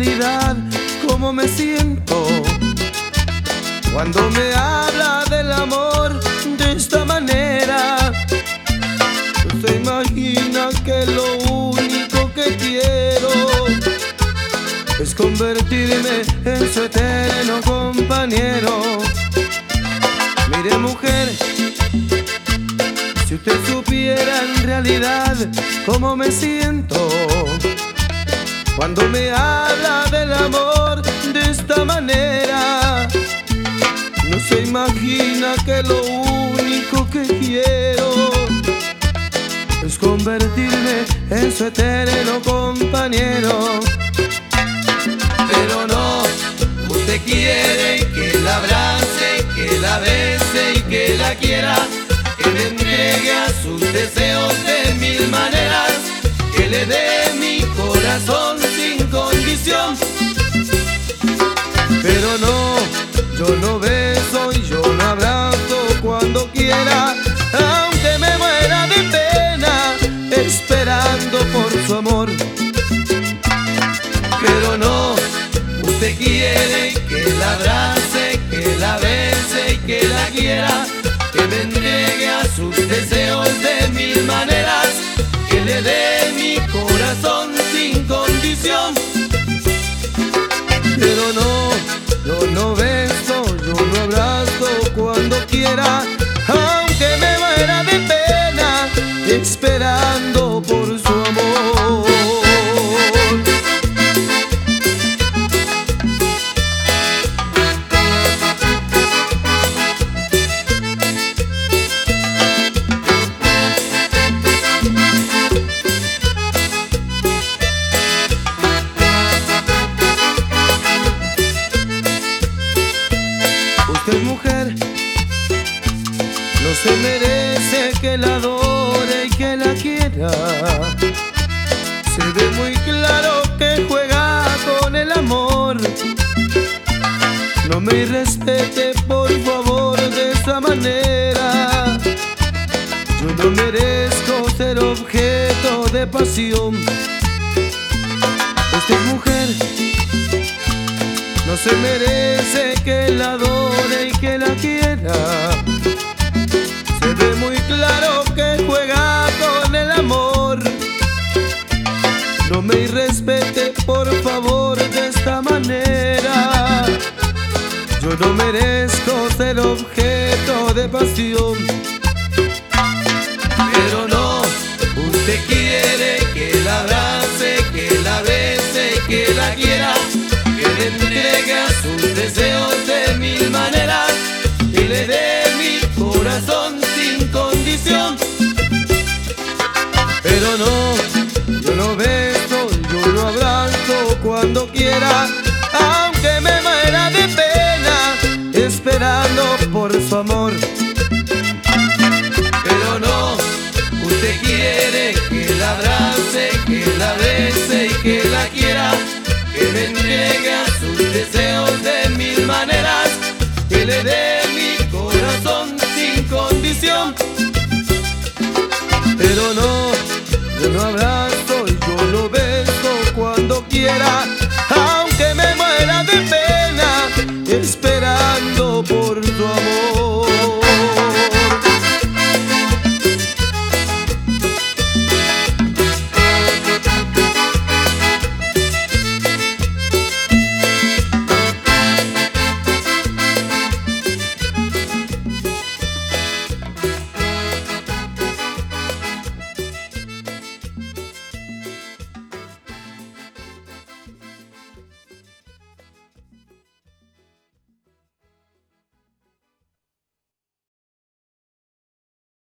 realidad cómo me siento cuando me habla del amor de esta manera. No se imagina que lo único que quiero es convertirme en su eterno compañero. Mire, mujer, si usted supiera en realidad cómo me siento cuando me habla del amor de esta manera, no se imagina que lo único que quiero es convertirme en su eterno compañero. Pero no, usted quiere que la abrace, que la bese y que la quiera, que le entregue a sus deseos de mil maneras, que le dé mi corazón sin condición. Pero no, yo no beso y yo no abrazo cuando quiera, aunque me muera de pena esperando por su amor. Pero no, usted quiere que la abrace, que la bese y que la quiera, que me entregue a sus deseos de mil maneras, que le dé mi corazón sin condición. Pero no, yo no beso, yo no abrazo cuando quiera, aunque me muera de pena esperando por su amor. Usted, mujer, no se merece que la adore y que la quiera. Se ve muy claro que juega con el amor. No me irrespete, por favor, de esa manera. Yo no merezco ser objeto de pasión. Usted, mujer, no se merece que la adore y que la quiera. Se ve muy claro que juega con el amor. No me irrespete, por favor, de esta manera. Yo no merezco ser objeto de pasión. Pero no, usted quiere que la abrace, que la bese y que la quiera, que le entregue a sus deseos de mil maneras y le dé mi corazón sin condición. Pero no, yo no beso, yo no abrazo cuando quiera, aunque me muera de pena esperando por su amor. Pero no, usted quiere que la abrace, que la bese y que la quiera, que me entregue a sus deseos de mil maneras, que le dé mi corazón sin condición. Pero no, yo no abrazo y yo lo beso cuando quiera,